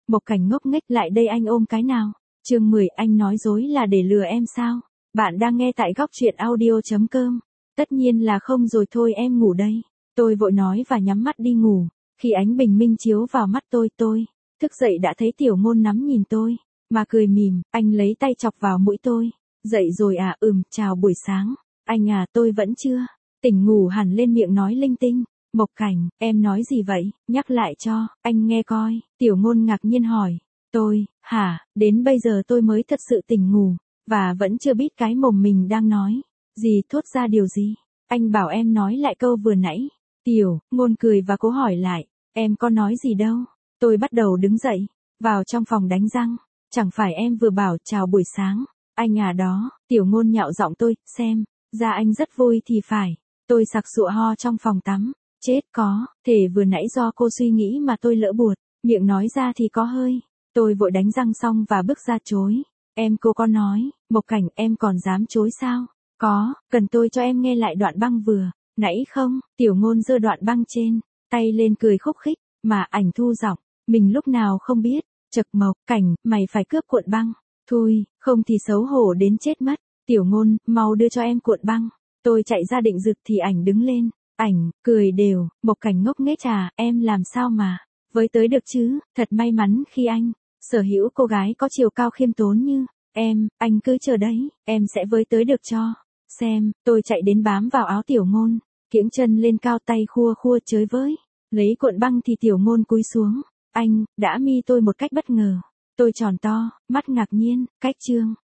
Mộc Cảnh ngốc nghếch lại đây anh ôm cái nào. Chương 10 anh nói dối là để lừa em sao? Bạn đang nghe tại góc truyện audio.com. Tất nhiên là không rồi thôi em ngủ đây. Tôi vội nói và nhắm mắt đi ngủ. Khi ánh bình minh chiếu vào mắt tôi thức dậy đã thấy Tiểu Ngôn nắm nhìn tôi, mà cười mỉm, anh lấy tay chọc vào mũi tôi. Dậy rồi à? Chào buổi sáng. Anh à, tôi vẫn chưa tỉnh ngủ hẳn lên miệng nói linh tinh. Mộc Cảnh, em nói gì vậy? Nhắc lại cho anh nghe coi. Tiểu Ngôn ngạc nhiên hỏi. Tôi, hả, đến bây giờ tôi mới thật sự tỉnh ngủ, và vẫn chưa biết cái mồm mình đang nói gì, thốt ra điều gì. Anh bảo em nói lại câu vừa nãy. Tiểu Ngôn cười và cố hỏi lại. Em có nói gì đâu. Tôi bắt đầu đứng dậy, vào trong phòng đánh răng. Chẳng phải em vừa bảo chào buổi sáng. Anh à đó. Tiểu Ngôn nhạo giọng tôi, xem ra anh rất vui thì phải. Tôi sặc sụa ho trong phòng tắm. Chết có, thể vừa nãy do cô suy nghĩ mà tôi lỡ buột, miệng nói ra thì có hơi. Tôi vội đánh răng xong và bước ra chối. Cô có nói, Mộc Cảnh em còn dám chối sao? Có, cần tôi cho em nghe lại đoạn băng vừa nãy không? Tiểu Ngôn giơ đoạn băng trên tay lên cười khúc khích, mà ảnh thu giọng, mình lúc nào không biết. Chậc Mộc Cảnh, mày phải cướp cuộn băng. Thôi, không thì xấu hổ đến chết mất. Tiểu Ngôn, mau đưa cho em cuộn băng. Tôi chạy ra định giựt thì ảnh đứng lên. Ảnh, cười đều, Mộc Cảnh ngốc nghếch à, em làm sao mà với tới được chứ, thật may mắn khi anh sở hữu cô gái có chiều cao khiêm tốn như em, anh cứ chờ đấy, em sẽ với tới được cho xem. Tôi chạy đến bám vào áo Tiểu Ngôn, kiễng chân lên cao tay khua khua chới với. Lấy cuộn băng thì Tiểu Ngôn cúi xuống. Anh đã mi tôi một cách bất ngờ. Tôi tròn to, mắt ngạc nhiên, cách chương